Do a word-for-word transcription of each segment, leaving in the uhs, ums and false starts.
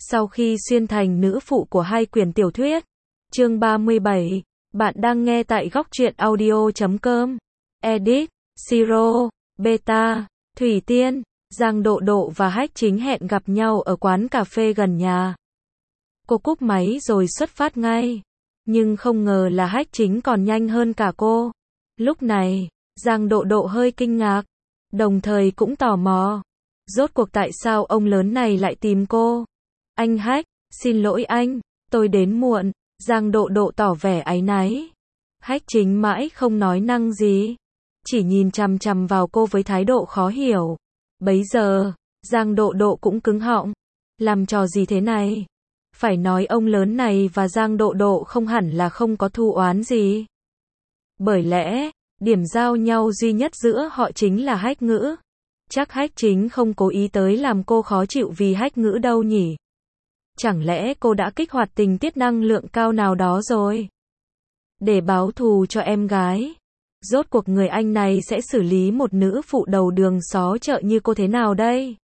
Sau khi xuyên thành nữ phụ của hai quyển tiểu thuyết. Chương ba mươi bảy. Bạn đang nghe tại góc truyện audio chấm com. Edit. Siro. Beta. Thủy Tiên. Giang Độ Độ và Hách Chính hẹn gặp nhau ở quán cà phê gần nhà. Cô cúp máy rồi xuất phát ngay. Nhưng không ngờ là Hách Chính còn nhanh hơn cả cô. Lúc này, Giang Độ Độ hơi kinh ngạc, đồng thời cũng tò mò. Rốt cuộc tại sao ông lớn này lại tìm cô? Anh Hách, xin lỗi anh, tôi đến muộn. Giang Độ Độ tỏ vẻ áy náy. Hách Chính mãi không nói năng gì, chỉ nhìn chằm chằm vào cô với thái độ khó hiểu. Bấy giờ, Giang Độ Độ cũng cứng họng. Làm trò gì thế này? Phải nói ông lớn này và Giang Độ Độ không hẳn là không có thù oán gì. Bởi lẽ, điểm giao nhau duy nhất giữa họ chính là Hách Ngữ. Chắc Hách Chính không cố ý tới làm cô khó chịu vì Hách Ngữ đâu nhỉ? Chẳng lẽ cô đã kích hoạt tình tiết năng lượng cao nào đó rồi? Để báo thù cho em gái. Rốt cuộc người anh này sẽ xử lý một nữ phụ đầu đường xó chợ như cô thế nào đây?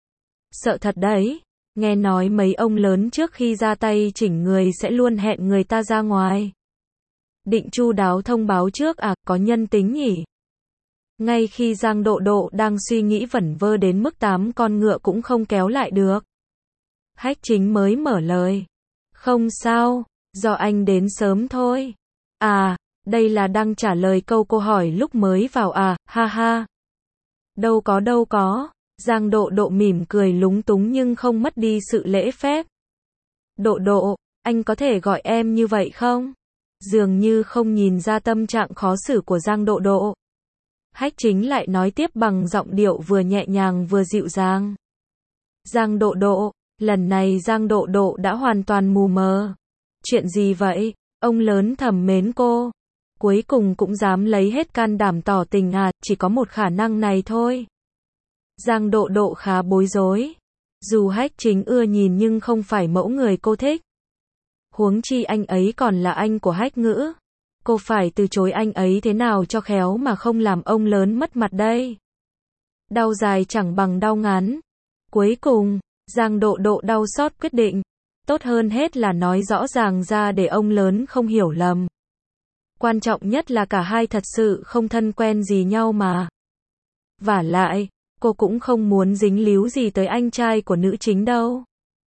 Sợ thật đấy. Nghe nói mấy ông lớn trước khi ra tay chỉnh người sẽ luôn hẹn người ta ra ngoài. Định chu đáo thông báo trước à, có nhân tính nhỉ? Ngay khi Giang Độ Độ đang suy nghĩ vẩn vơ đến mức tám con ngựa cũng không kéo lại được, Hách Chính mới mở lời. Không sao, do anh đến sớm thôi. À, đây là đang trả lời câu cô hỏi lúc mới vào à, ha ha. Đâu có đâu có. Giang Độ Độ mỉm cười lúng túng nhưng không mất đi sự lễ phép. Độ Độ, anh có thể gọi em như vậy không? Dường như không nhìn ra tâm trạng khó xử của Giang Độ Độ, Hách Chính lại nói tiếp bằng giọng điệu vừa nhẹ nhàng vừa dịu dàng. Giang Độ Độ, lần này Giang Độ Độ đã hoàn toàn mù mờ. Chuyện gì vậy? Ông lớn thầm mến cô, cuối cùng cũng dám lấy hết can đảm tỏ tình à, chỉ có một khả năng này thôi. Giang Độ Độ khá bối rối. Dù Hách Chính ưa nhìn nhưng không phải mẫu người cô thích. Huống chi anh ấy còn là anh của Hách Ngữ. Cô phải từ chối anh ấy thế nào cho khéo mà không làm ông lớn mất mặt đây. Đau dài chẳng bằng đau ngắn. Cuối cùng, Giang Độ Độ đau xót quyết định. Tốt hơn hết là nói rõ ràng ra để ông lớn không hiểu lầm. Quan trọng nhất là cả hai thật sự không thân quen gì nhau mà. Vả lại, cô cũng không muốn dính líu gì tới anh trai của nữ chính đâu.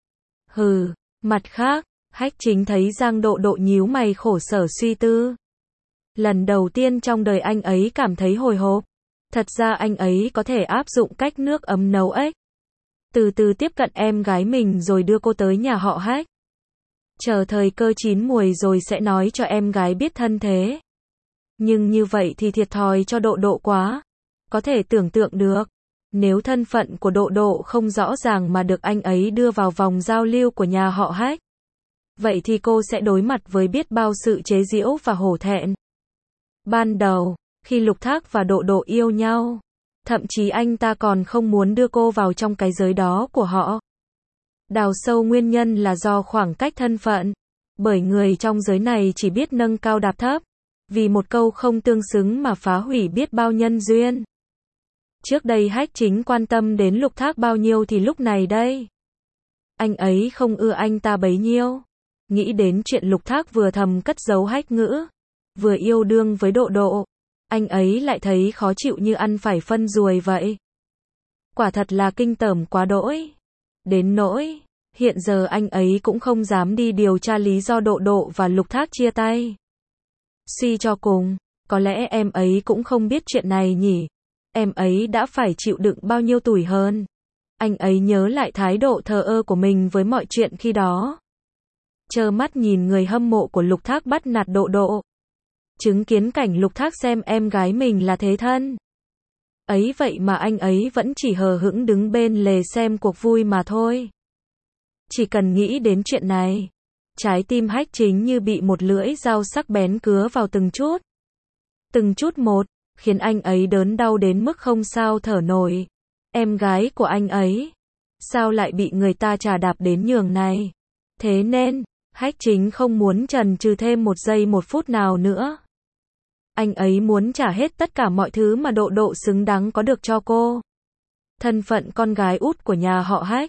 Hừ, mặt khác, Hách Chính thấy Giang Độ Độ nhíu mày khổ sở suy tư. Lần đầu tiên trong đời anh ấy cảm thấy hồi hộp. Thật ra anh ấy có thể áp dụng cách nước ấm nấu ếch. Từ từ tiếp cận em gái mình rồi đưa cô tới nhà họ Hách. Chờ thời cơ chín muồi rồi sẽ nói cho em gái biết thân thế. Nhưng như vậy thì thiệt thòi cho Độ Độ quá. Có thể tưởng tượng được, nếu thân phận của Độ Độ không rõ ràng mà được anh ấy đưa vào vòng giao lưu của nhà họ Hách, vậy thì cô sẽ đối mặt với biết bao sự chế giễu và hổ thẹn. Ban đầu, khi Lục Thác và Độ Độ yêu nhau, thậm chí anh ta còn không muốn đưa cô vào trong cái giới đó của họ. Đào sâu nguyên nhân là do khoảng cách thân phận. Bởi người trong giới này chỉ biết nâng cao đạp thấp, vì một câu không tương xứng mà phá hủy biết bao nhân duyên. Trước đây Hách Chính quan tâm đến Lục Thác bao nhiêu thì lúc này đây, anh ấy không ưa anh ta bấy nhiêu. Nghĩ đến chuyện Lục Thác vừa thầm cất giấu Hách Ngữ, vừa yêu đương với Độ Độ, anh ấy lại thấy khó chịu như ăn phải phân ruồi vậy. Quả thật là kinh tởm quá đỗi. Đến nỗi, hiện giờ anh ấy cũng không dám đi điều tra lý do Độ Độ và Lục Thác chia tay. Suy cho cùng, có lẽ em ấy cũng không biết chuyện này nhỉ. Em ấy đã phải chịu đựng bao nhiêu tủi hờn. Anh ấy nhớ lại thái độ thờ ơ của mình với mọi chuyện khi đó. Trơ mắt nhìn người hâm mộ của Lục Thác bắt nạt Độ Độ. Chứng kiến cảnh Lục Thác xem em gái mình là thế thân. Ấy vậy mà anh ấy vẫn chỉ hờ hững đứng bên lề xem cuộc vui mà thôi. Chỉ cần nghĩ đến chuyện này, trái tim Hách Chính như bị một lưỡi dao sắc bén cứa vào từng chút. Từng chút một, khiến anh ấy đớn đau đến mức không sao thở nổi. Em gái của anh ấy, sao lại bị người ta chà đạp đến nhường này? Thế nên, Hách Chính không muốn chần chừ thêm một giây một phút nào nữa. Anh ấy muốn trả hết tất cả mọi thứ mà Độ Độ xứng đáng có được cho cô. Thân phận con gái út của nhà họ Hách,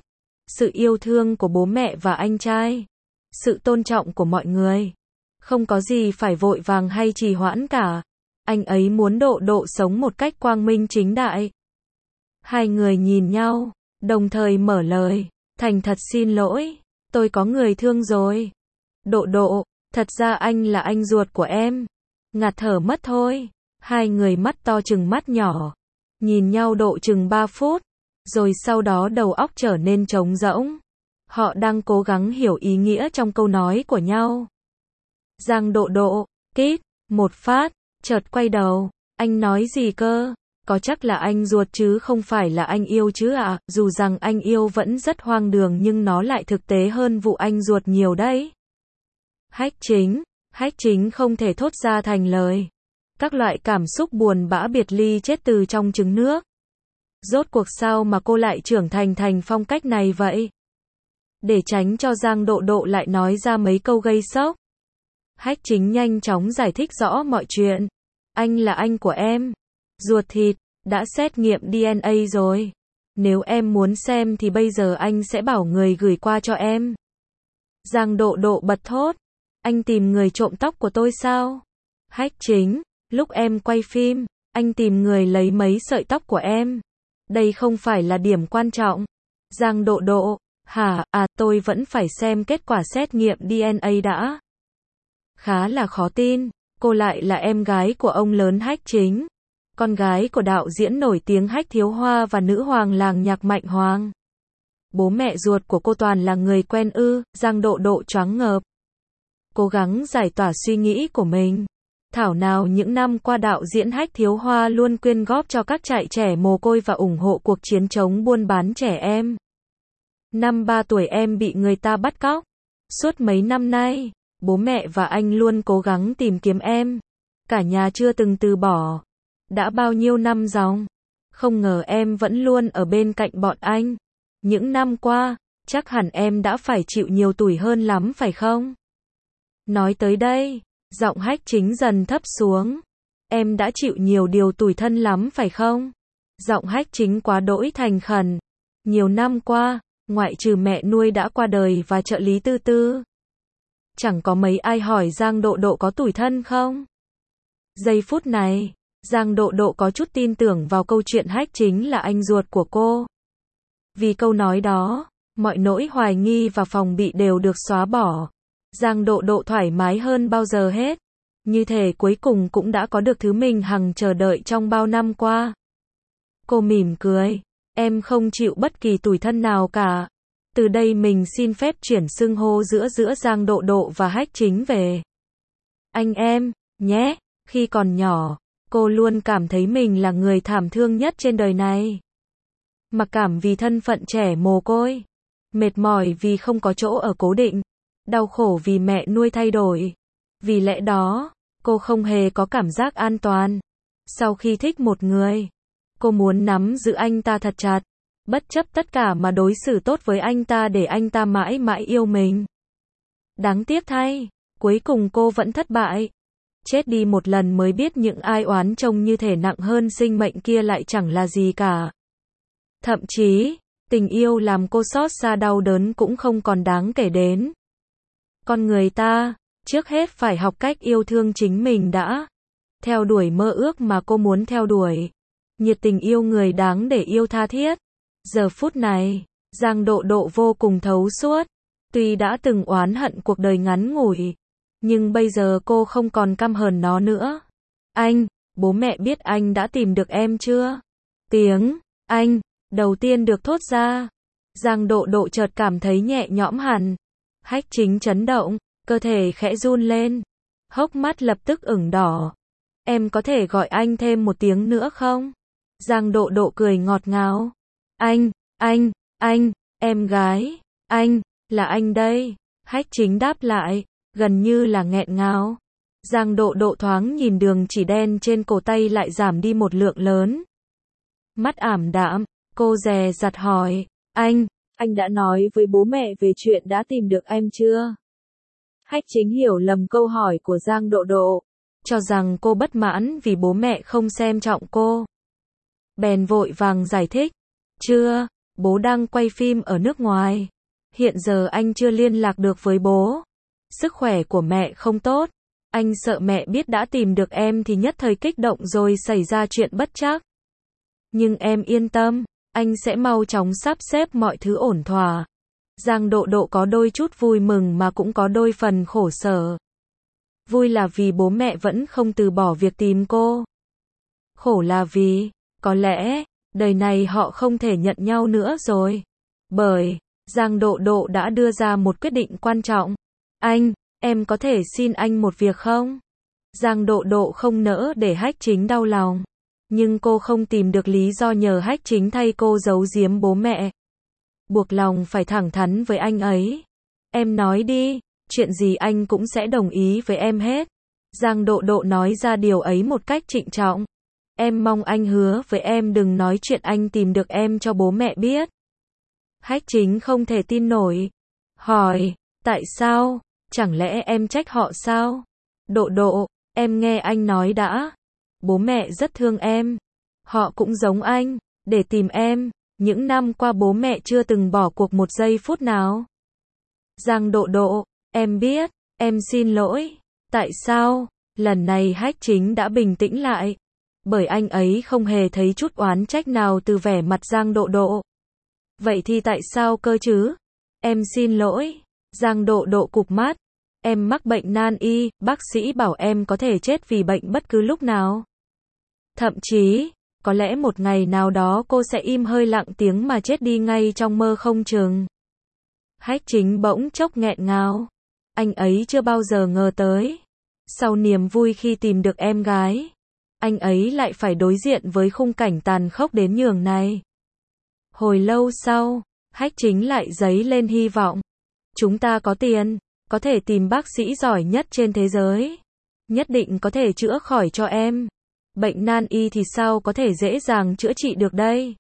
sự yêu thương của bố mẹ và anh trai, sự tôn trọng của mọi người. Không có gì phải vội vàng hay trì hoãn cả. Anh ấy muốn Độ Độ sống một cách quang minh chính đại. Hai người nhìn nhau, đồng thời mở lời, thành thật xin lỗi, tôi có người thương rồi. Độ Độ, thật ra anh là anh ruột của em. Ngạt thở mất thôi. Hai người mắt to chừng mắt nhỏ, nhìn nhau độ chừng ba phút, rồi sau đó đầu óc trở nên trống rỗng. Họ đang cố gắng hiểu ý nghĩa trong câu nói của nhau. Giang Độ Độ, kít, một phát, chợt quay đầu, anh nói gì cơ? Có chắc là anh ruột chứ không phải là anh yêu chứ ạ? À? Dù rằng anh yêu vẫn rất hoang đường nhưng nó lại thực tế hơn vụ anh ruột nhiều đấy. Hách Chính, Hách Chính không thể thốt ra thành lời. Các loại cảm xúc buồn bã biệt ly chết từ trong trứng nước. Rốt cuộc sao mà cô lại trưởng thành thành phong cách này vậy? Để tránh cho Giang Độ Độ lại nói ra mấy câu gây sốc, Hách Chính nhanh chóng giải thích rõ mọi chuyện. Anh là anh của em, ruột thịt, đã xét nghiệm đê en a rồi. Nếu em muốn xem thì bây giờ anh sẽ bảo người gửi qua cho em. Giang Độ Độ bật thốt. Anh tìm người trộm tóc của tôi sao? Hách Chính, lúc em quay phim, anh tìm người lấy mấy sợi tóc của em. Đây không phải là điểm quan trọng. Giang Độ Độ, hả, à tôi vẫn phải xem kết quả xét nghiệm đê en a đã. Khá là khó tin, cô lại là em gái của ông lớn Hách Chính, con gái của đạo diễn nổi tiếng Hách Thiếu Hoa và nữ hoàng làng nhạc Mạnh Hoàng. Bố mẹ ruột của cô toàn là người quen ư? Giang Độ Độ choáng ngợp. Cố gắng giải tỏa suy nghĩ của mình. Thảo nào những năm qua đạo diễn Hách Thiếu Hoa luôn quyên góp cho các trại trẻ mồ côi và ủng hộ cuộc chiến chống buôn bán trẻ em. Năm ba tuổi em bị người ta bắt cóc. Suốt mấy năm nay, bố mẹ và anh luôn cố gắng tìm kiếm em. Cả nhà chưa từng từ bỏ. Đã bao nhiêu năm dòng. Không ngờ em vẫn luôn ở bên cạnh bọn anh. Những năm qua, chắc hẳn em đã phải chịu nhiều tủi hơn lắm phải không? Nói tới đây, giọng Hách Chính dần thấp xuống. Em đã chịu nhiều điều tủi thân lắm phải không? Giọng Hách Chính quá đỗi thành khẩn. Nhiều năm qua, ngoại trừ mẹ nuôi đã qua đời và trợ lý Tư Tư, chẳng có mấy ai hỏi Giang Độ Độ có tủi thân không? Giây phút này, Giang Độ Độ có chút tin tưởng vào câu chuyện Hách Chính là anh ruột của cô. Vì câu nói đó, mọi nỗi hoài nghi và phòng bị đều được xóa bỏ. Giang Độ Độ thoải mái hơn bao giờ hết. Như thể cuối cùng cũng đã có được thứ mình hằng chờ đợi trong bao năm qua. Cô mỉm cười. Em không chịu bất kỳ tủi thân nào cả. Từ đây mình xin phép chuyển xưng hô giữa giữa Giang Độ Độ và Hách Chính về anh em, nhé. Khi còn nhỏ, cô luôn cảm thấy mình là người thảm thương nhất trên đời này. Mặc cảm vì thân phận trẻ mồ côi. Mệt mỏi vì không có chỗ ở cố định. Đau khổ vì mẹ nuôi thay đổi. Vì lẽ đó, cô không hề có cảm giác an toàn. Sau khi thích một người, cô muốn nắm giữ anh ta thật chặt, bất chấp tất cả mà đối xử tốt với anh ta để anh ta mãi mãi yêu mình. Đáng tiếc thay, cuối cùng cô vẫn thất bại. Chết đi một lần mới biết những ai oán trông như thể nặng hơn sinh mệnh kia lại chẳng là gì cả. Thậm chí, tình yêu làm cô xót xa đau đớn cũng không còn đáng kể đến. Con người ta, trước hết phải học cách yêu thương chính mình đã. Theo đuổi mơ ước mà cô muốn theo đuổi. Nhiệt tình yêu người đáng để yêu tha thiết. Giờ phút này, Giang Độ Độ vô cùng thấu suốt. Tuy đã từng oán hận cuộc đời ngắn ngủi, nhưng bây giờ cô không còn căm hờn nó nữa. Anh, bố mẹ biết anh đã tìm được em chưa? Tiếng anh đầu tiên được thốt ra. Giang Độ Độ chợt cảm thấy nhẹ nhõm hẳn. Hách Chính chấn động, cơ thể khẽ run lên, hốc mắt lập tức ửng đỏ. Em có thể gọi anh thêm một tiếng nữa không? Giang Độ Độ cười ngọt ngào. Anh, anh, anh, em gái, anh, là anh đây. Hách Chính đáp lại, gần như là nghẹn ngào. Giang Độ Độ thoáng nhìn đường chỉ đen trên cổ tay lại giảm đi một lượng lớn. Mắt ảm đạm, cô dè dặt hỏi, anh, anh đã nói với bố mẹ về chuyện đã tìm được em chưa? Hách Chính hiểu lầm câu hỏi của Giang Độ Độ, cho rằng cô bất mãn vì bố mẹ không xem trọng cô. Bèn vội vàng giải thích, chưa, Bố đang quay phim ở nước ngoài. Hiện giờ anh chưa liên lạc được với bố. Sức khỏe của mẹ không tốt. Anh sợ mẹ biết đã tìm được em thì nhất thời kích động rồi xảy ra chuyện bất trắc. Nhưng em yên tâm, anh sẽ mau chóng sắp xếp mọi thứ ổn thỏa. Giang Độ Độ có đôi chút vui mừng mà cũng có đôi phần khổ sở. Vui là vì bố mẹ vẫn không từ bỏ việc tìm cô. Khổ là vì, có lẽ, đời này họ không thể nhận nhau nữa rồi. Bởi, Giang Độ Độ đã đưa ra một quyết định quan trọng. Anh, em có thể xin anh một việc không? Giang Độ Độ không nỡ để Hách Chính đau lòng. Nhưng cô không tìm được lý do nhờ Hách Chính thay cô giấu giếm bố mẹ. Buộc lòng phải thẳng thắn với anh ấy. Em nói đi, chuyện gì anh cũng sẽ đồng ý với em hết. Giang Độ Độ nói ra điều ấy một cách trịnh trọng. Em mong anh hứa với em đừng nói chuyện anh tìm được em cho bố mẹ biết. Hách Chính không thể tin nổi. Hỏi, tại sao? Chẳng lẽ em trách họ sao? Độ Độ, em nghe anh nói đã. Bố mẹ rất thương em. Họ cũng giống anh, để tìm em. Những năm qua bố mẹ chưa từng bỏ cuộc một giây phút nào. Giang Độ Độ, em biết, em xin lỗi. Tại sao? Lần này Hách Chính đã bình tĩnh lại. Bởi anh ấy không hề thấy chút oán trách nào từ vẻ mặt Giang Độ Độ. Vậy thì tại sao cơ chứ? Em xin lỗi. Giang Độ Độ cụp mắt. Em mắc bệnh nan y, bác sĩ bảo em có thể chết vì bệnh bất cứ lúc nào. Thậm chí, có lẽ một ngày nào đó cô sẽ im hơi lặng tiếng mà chết đi ngay trong mơ không chừng. Hách Chính bỗng chốc nghẹn ngào. Anh ấy chưa bao giờ ngờ tới. Sau niềm vui khi tìm được em gái, anh ấy lại phải đối diện với khung cảnh tàn khốc đến nhường này. Hồi lâu sau, Hách Chính lại dấy lên hy vọng. Chúng ta có tiền, có thể tìm bác sĩ giỏi nhất trên thế giới. Nhất định có thể chữa khỏi cho em. Bệnh nan y thì sao có thể dễ dàng chữa trị được đây?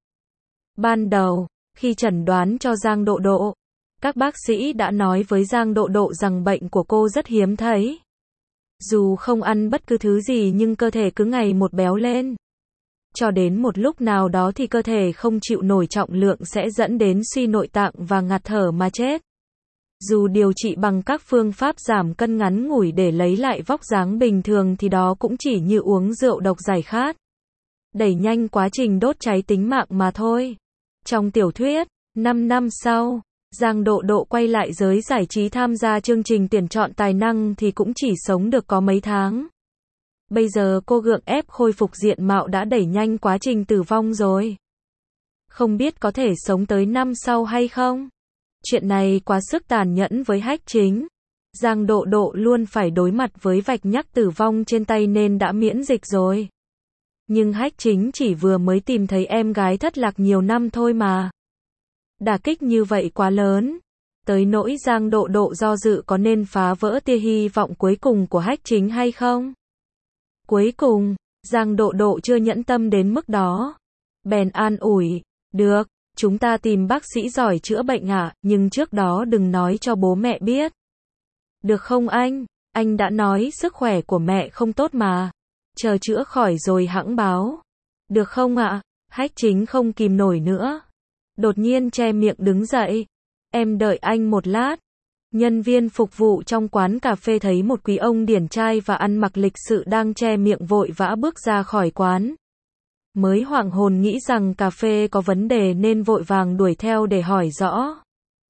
Ban đầu, khi chẩn đoán cho Giang Độ Độ, các bác sĩ đã nói với Giang Độ Độ rằng bệnh của cô rất hiếm thấy. Dù không ăn bất cứ thứ gì nhưng cơ thể cứ ngày một béo lên. Cho đến một lúc nào đó thì cơ thể không chịu nổi trọng lượng sẽ dẫn đến suy nội tạng và ngạt thở mà chết. Dù điều trị bằng các phương pháp giảm cân ngắn ngủi để lấy lại vóc dáng bình thường thì đó cũng chỉ như uống rượu độc giải khát. Đẩy nhanh quá trình đốt cháy tính mạng mà thôi. Trong tiểu thuyết, năm năm sau, Giang Độ Độ quay lại giới giải trí tham gia chương trình tuyển chọn tài năng thì cũng chỉ sống được có mấy tháng. Bây giờ cô gượng ép khôi phục diện mạo đã đẩy nhanh quá trình tử vong rồi. Không biết có thể sống tới năm sau hay không? Chuyện này quá sức tàn nhẫn với Hách Chính. Giang Độ Độ luôn phải đối mặt với vạch nhắc tử vong trên tay nên đã miễn dịch rồi. Nhưng Hách Chính chỉ vừa mới tìm thấy em gái thất lạc nhiều năm thôi mà. Đả kích như vậy quá lớn. Tới nỗi Giang Độ Độ do dự có nên phá vỡ tia hy vọng cuối cùng của Hách Chính hay không? Cuối cùng, Giang Độ Độ chưa nhẫn tâm đến mức đó. Bèn an ủi, được, chúng ta tìm bác sĩ giỏi chữa bệnh ạ, à, nhưng trước đó đừng nói cho bố mẹ biết. Được không anh? Anh đã nói sức khỏe của mẹ không tốt mà. Chờ chữa khỏi rồi hẵng báo. Được không ạ? À? Hách Chính không kìm nổi nữa. Đột nhiên che miệng đứng dậy. Em đợi anh một lát. Nhân viên phục vụ trong quán cà phê thấy một quý ông điển trai và ăn mặc lịch sự đang che miệng vội vã bước ra khỏi quán. Mới hoảng hồn nghĩ rằng cà phê có vấn đề nên vội vàng đuổi theo để hỏi rõ.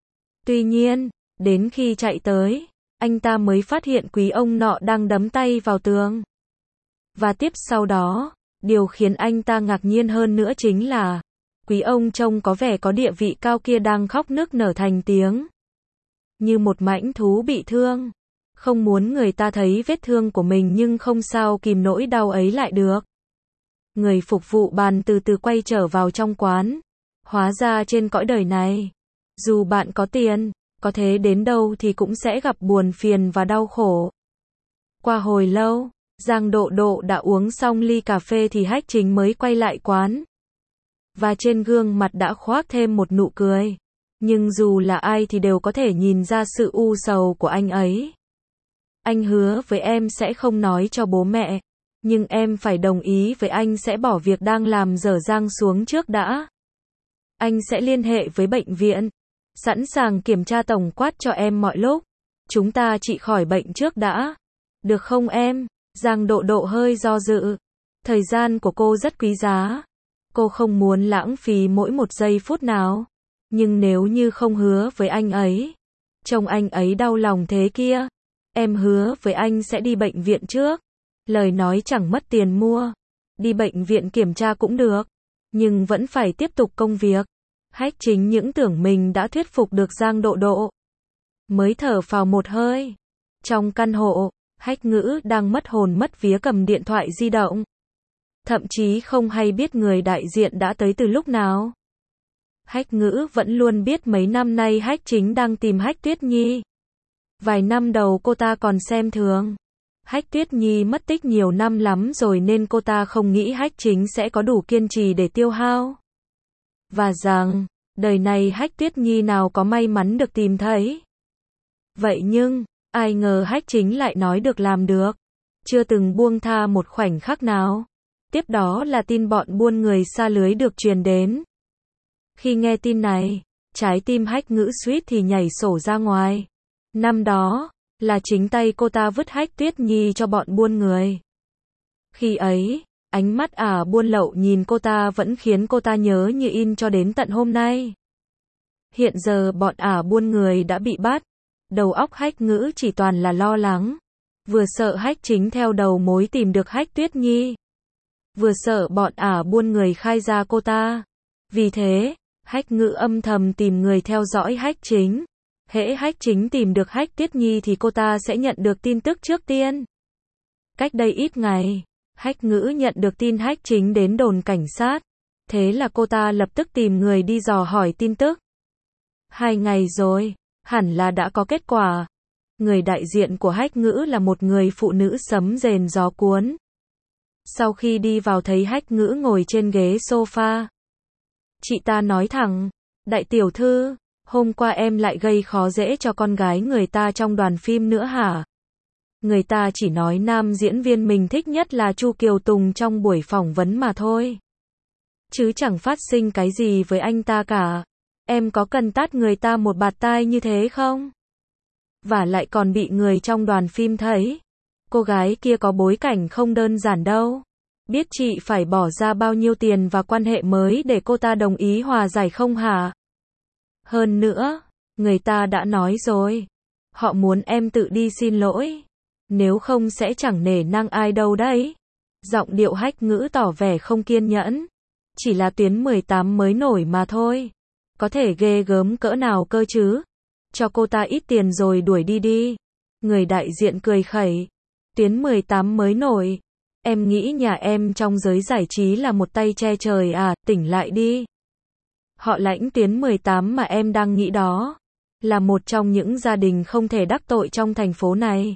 Tuy nhiên, đến khi chạy tới, anh ta mới phát hiện quý ông nọ đang đấm tay vào tường. Và tiếp sau đó, điều khiến anh ta ngạc nhiên hơn nữa chính là quý ông trông có vẻ có địa vị cao kia đang khóc nức nở thành tiếng. Như một mãnh thú bị thương. Không muốn người ta thấy vết thương của mình nhưng không sao kìm nỗi đau ấy lại được. Người phục vụ bàn từ từ quay trở vào trong quán. Hóa ra trên cõi đời này, dù bạn có tiền, có thế đến đâu thì cũng sẽ gặp buồn phiền và đau khổ. Qua hồi lâu, Giang Độ Độ đã uống xong ly cà phê thì Hách Chính mới quay lại quán. Và trên gương mặt đã khoác thêm một nụ cười. Nhưng dù là ai thì đều có thể nhìn ra sự u sầu của anh ấy. Anh hứa với em sẽ không nói cho bố mẹ. Nhưng em phải đồng ý với anh sẽ bỏ việc đang làm dở dang xuống trước đã. anh sẽ liên hệ với bệnh viện. Sẵn sàng kiểm tra tổng quát cho em mọi lúc. Chúng ta trị khỏi bệnh trước đã. Được không em? Giang Độ Độ hơi do dự. Thời gian của cô rất quý giá. Cô không muốn lãng phí mỗi một giây phút nào. Nhưng nếu như không hứa với anh ấy, trông anh ấy đau lòng thế kia. Em hứa với anh sẽ đi bệnh viện trước. Lời nói chẳng mất tiền mua. Đi bệnh viện kiểm tra cũng được. Nhưng vẫn phải tiếp tục công việc. Hách Chính những tưởng mình đã thuyết phục được Giang Độ Độ. Mới thở phào một hơi. Trong căn hộ, Hách Ngữ đang mất hồn mất vía cầm điện thoại di động. Thậm chí không hay biết người đại diện đã tới từ lúc nào. Hách Ngữ vẫn luôn biết mấy năm nay Hách Chính đang tìm Hách Tuyết Nhi. Vài năm đầu cô ta còn xem thường. Hách Tuyết Nhi mất tích nhiều năm lắm rồi nên cô ta không nghĩ Hách Chính sẽ có đủ kiên trì để tiêu hao. Và rằng, đời này Hách Tuyết Nhi nào có may mắn được tìm thấy. Vậy nhưng, ai ngờ Hách Chính lại nói được làm được. Chưa từng buông tha một khoảnh khắc nào. Tiếp đó là tin bọn buôn người xa lưới được truyền đến. Khi nghe tin này, trái tim Hách Ngữ suýt thì nhảy sổ ra ngoài. Năm đó, là chính tay cô ta vứt Hách Tuyết Nhi cho bọn buôn người. Khi ấy, ánh mắt ả buôn lậu nhìn cô ta vẫn khiến cô ta nhớ như in cho đến tận hôm nay. Hiện giờ bọn ả buôn người đã bị bắt. Đầu óc Hách Ngữ chỉ toàn là lo lắng. Vừa sợ Hách Chính theo đầu mối tìm được Hách Tuyết Nhi. Vừa sợ bọn ả buôn người khai ra cô ta. Vì thế, Hách Ngữ âm thầm tìm người theo dõi Hách Chính. Hễ Hách Chính tìm được Hách Tuyết Nhi thì cô ta sẽ nhận được tin tức trước tiên. Cách đây ít ngày, Hách Ngữ nhận được tin Hách Chính đến đồn cảnh sát. Thế là cô ta lập tức tìm người đi dò hỏi tin tức. Hai ngày rồi, hẳn là đã có kết quả. Người đại diện của Hách Ngữ là một người phụ nữ sấm rền gió cuốn. Sau khi đi vào thấy Hách Ngữ ngồi trên ghế sofa. Chị ta nói thẳng, đại tiểu thư, hôm qua em lại gây khó dễ cho con gái người ta trong đoàn phim nữa hả? Người ta chỉ nói nam diễn viên mình thích nhất là Chu Kiều Tùng trong buổi phỏng vấn mà thôi. Chứ chẳng phát sinh cái gì với anh ta cả. Em có cần tát người ta một bạt tai như thế không? Và lại còn bị người trong đoàn phim thấy. Cô gái kia có bối cảnh không đơn giản đâu. Biết chị phải bỏ ra bao nhiêu tiền và quan hệ mới để cô ta đồng ý hòa giải không hả? Hơn nữa, người ta đã nói rồi. Họ muốn em tự đi xin lỗi. Nếu không sẽ chẳng nể nang ai đâu đấy. Giọng điệu Hách Ngữ tỏ vẻ không kiên nhẫn. Chỉ là tuyến mười tám mới nổi mà thôi. Có thể ghê gớm cỡ nào cơ chứ? Cho cô ta ít tiền rồi đuổi đi đi. Người đại diện cười khẩy. Tuyến mười tám mới nổi. Em nghĩ nhà em trong giới giải trí là một tay che trời à, tỉnh lại đi. Họ Lãnh tuyến mười tám mà em đang nghĩ đó. Là một trong những gia đình không thể đắc tội trong thành phố này.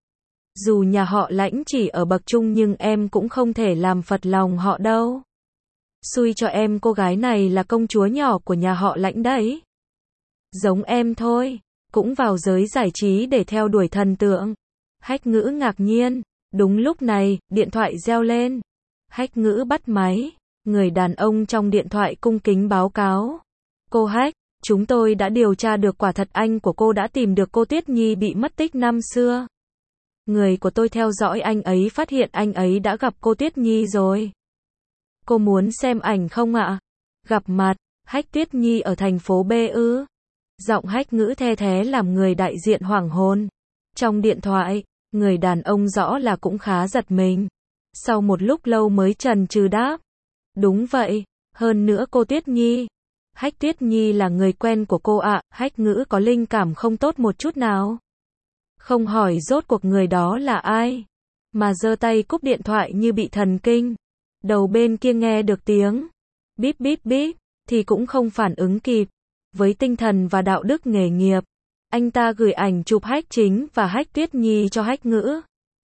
Dù nhà họ Lãnh chỉ ở bậc trung nhưng em cũng không thể làm phật lòng họ đâu. Xui cho em cô gái này là công chúa nhỏ của nhà họ Lãnh đấy. Giống em thôi, cũng vào giới giải trí để theo đuổi thần tượng. Hách Ngữ ngạc nhiên, đúng lúc này, điện thoại reo lên. Hách Ngữ bắt máy, người đàn ông trong điện thoại cung kính báo cáo. Cô Hách, chúng tôi đã điều tra được quả thật anh của cô đã tìm được cô Tuyết Nhi bị mất tích năm xưa. Người của tôi theo dõi anh ấy phát hiện anh ấy đã gặp cô Tuyết Nhi rồi. Cô muốn xem ảnh không ạ? Gặp mặt, Hách Tuyết Nhi ở thành phố B ư? Giọng Hách Ngữ the thé làm người đại diện hoảng hồn. Trong điện thoại, người đàn ông rõ là cũng khá giật mình. Sau một lúc lâu mới chần chừ đáp. Đúng vậy, hơn nữa cô Tuyết Nhi. Hách Tuyết Nhi là người quen của cô ạ. Hách Ngữ có linh cảm không tốt một chút nào. Không hỏi rốt cuộc người đó là ai. Mà giơ tay cúp điện thoại như bị thần kinh. Đầu bên kia nghe được tiếng bíp bíp bíp, thì cũng không phản ứng kịp. Với tinh thần và đạo đức nghề nghiệp, anh ta gửi ảnh chụp Hách Chính và Hách Tuyết Nhi cho Hách Ngữ.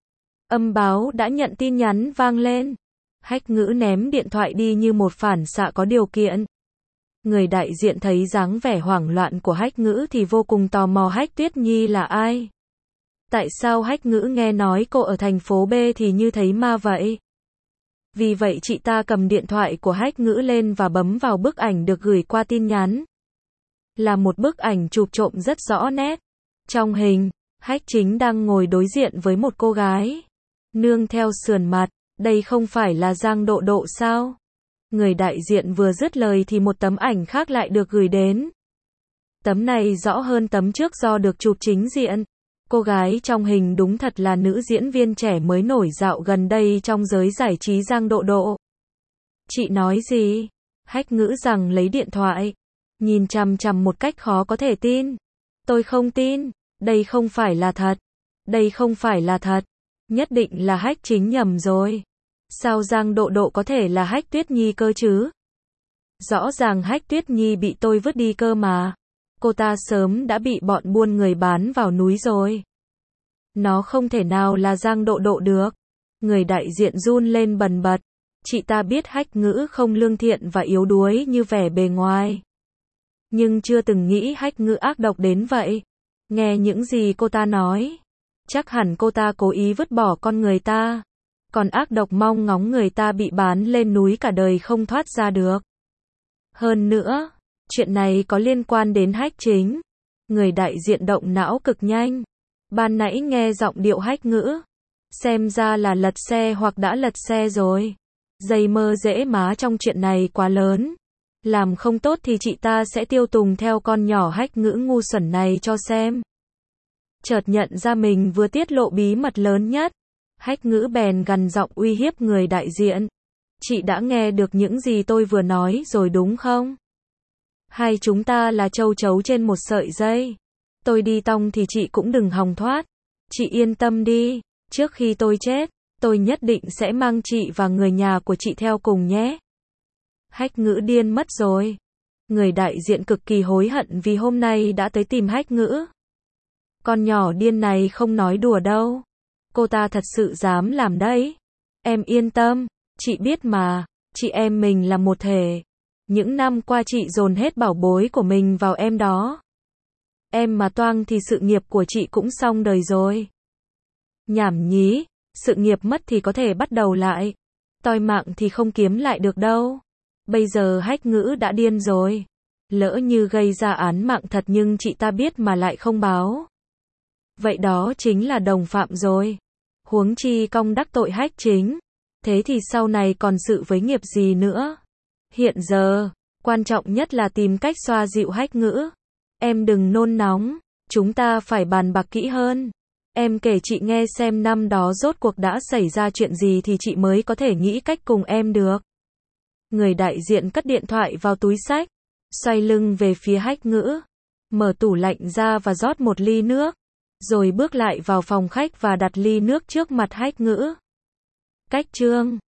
Âm báo đã nhận tin nhắn vang lên. Hách Ngữ ném điện thoại đi như một phản xạ có điều kiện. Người đại diện thấy dáng vẻ hoảng loạn của Hách Ngữ thì vô cùng tò mò Hách Tuyết Nhi là ai. Tại sao Hách Ngữ nghe nói cô ở thành phố B thì như thấy ma vậy? Vì vậy chị ta cầm điện thoại của Hách Ngữ lên và bấm vào bức ảnh được gửi qua tin nhắn. Là một bức ảnh chụp trộm rất rõ nét. Trong hình, Hách Chính đang ngồi đối diện với một cô gái. Nương theo sườn mặt, đây không phải là Giang Độ Độ sao? Người đại diện vừa dứt lời thì một tấm ảnh khác lại được gửi đến. Tấm này rõ hơn tấm trước do được chụp chính diện. Cô gái trong hình đúng thật là nữ diễn viên trẻ mới nổi dạo gần đây trong giới giải trí Giang Độ Độ. Chị nói gì? Hách Ngữ rằng lấy điện thoại, nhìn chằm chằm một cách khó có thể tin. Tôi không tin, đây không phải là thật. Đây không phải là thật. Nhất định là Hách Chính nhầm rồi. Sao Giang Độ Độ có thể là Hách Tuyết Nhi cơ chứ? Rõ ràng Hách Tuyết Nhi bị tôi vứt đi cơ mà. Cô ta sớm đã bị bọn buôn người bán vào núi rồi. Nó không thể nào là Giang Độ Độ được. Người đại diện run lên bần bật. Chị ta biết Hách Ngữ không lương thiện và yếu đuối như vẻ bề ngoài. Nhưng chưa từng nghĩ Hách Ngữ ác độc đến vậy. Nghe những gì cô ta nói, chắc hẳn cô ta cố ý vứt bỏ con người ta. Còn ác độc mong ngóng người ta bị bán lên núi cả đời không thoát ra được. Hơn nữa, chuyện này có liên quan đến Hách Chính. Người đại diện động não cực nhanh. Ban nãy nghe giọng điệu Hách Ngữ, xem ra là lật xe hoặc đã lật xe rồi. Dây mơ dễ má trong chuyện này quá lớn. Làm không tốt thì chị ta sẽ tiêu tùng theo con nhỏ Hách Ngữ ngu xuẩn này cho xem. Chợt nhận ra mình vừa tiết lộ bí mật lớn nhất. Hách Ngữ bèn gằn giọng uy hiếp người đại diện. Chị đã nghe được những gì tôi vừa nói rồi đúng không? Hai chúng ta là châu chấu trên một sợi dây. Tôi đi tong thì chị cũng đừng hòng thoát. Chị yên tâm đi, trước khi tôi chết, tôi nhất định sẽ mang chị và người nhà của chị theo cùng nhé. Hách Ngữ điên mất rồi. Người đại diện cực kỳ hối hận vì hôm nay đã tới tìm Hách Ngữ. Con nhỏ điên này không nói đùa đâu. Cô ta thật sự dám làm đấy. Em yên tâm, chị biết mà, chị em mình là một thể. Những năm qua chị dồn hết bảo bối của mình vào em đó. Em mà toang thì sự nghiệp của chị cũng xong đời rồi. Nhảm nhí, sự nghiệp mất thì có thể bắt đầu lại. Toi mạng thì không kiếm lại được đâu. Bây giờ Hách Ngữ đã điên rồi. Lỡ như gây ra án mạng thật nhưng chị ta biết mà lại không báo. Vậy đó chính là đồng phạm rồi. Huống chi cong đắc tội Hách Chính. Thế thì sau này còn sự với nghiệp gì nữa? Hiện giờ, quan trọng nhất là tìm cách xoa dịu Hách Ngữ. Em đừng nôn nóng, chúng ta phải bàn bạc kỹ hơn. Em kể chị nghe xem năm đó rốt cuộc đã xảy ra chuyện gì thì chị mới có thể nghĩ cách cùng em được. Người đại diện cất điện thoại vào túi xách, xoay lưng về phía Hách Ngữ, mở tủ lạnh ra và rót một ly nước, rồi bước lại vào phòng khách và đặt ly nước trước mặt Hách Ngữ. Cách chương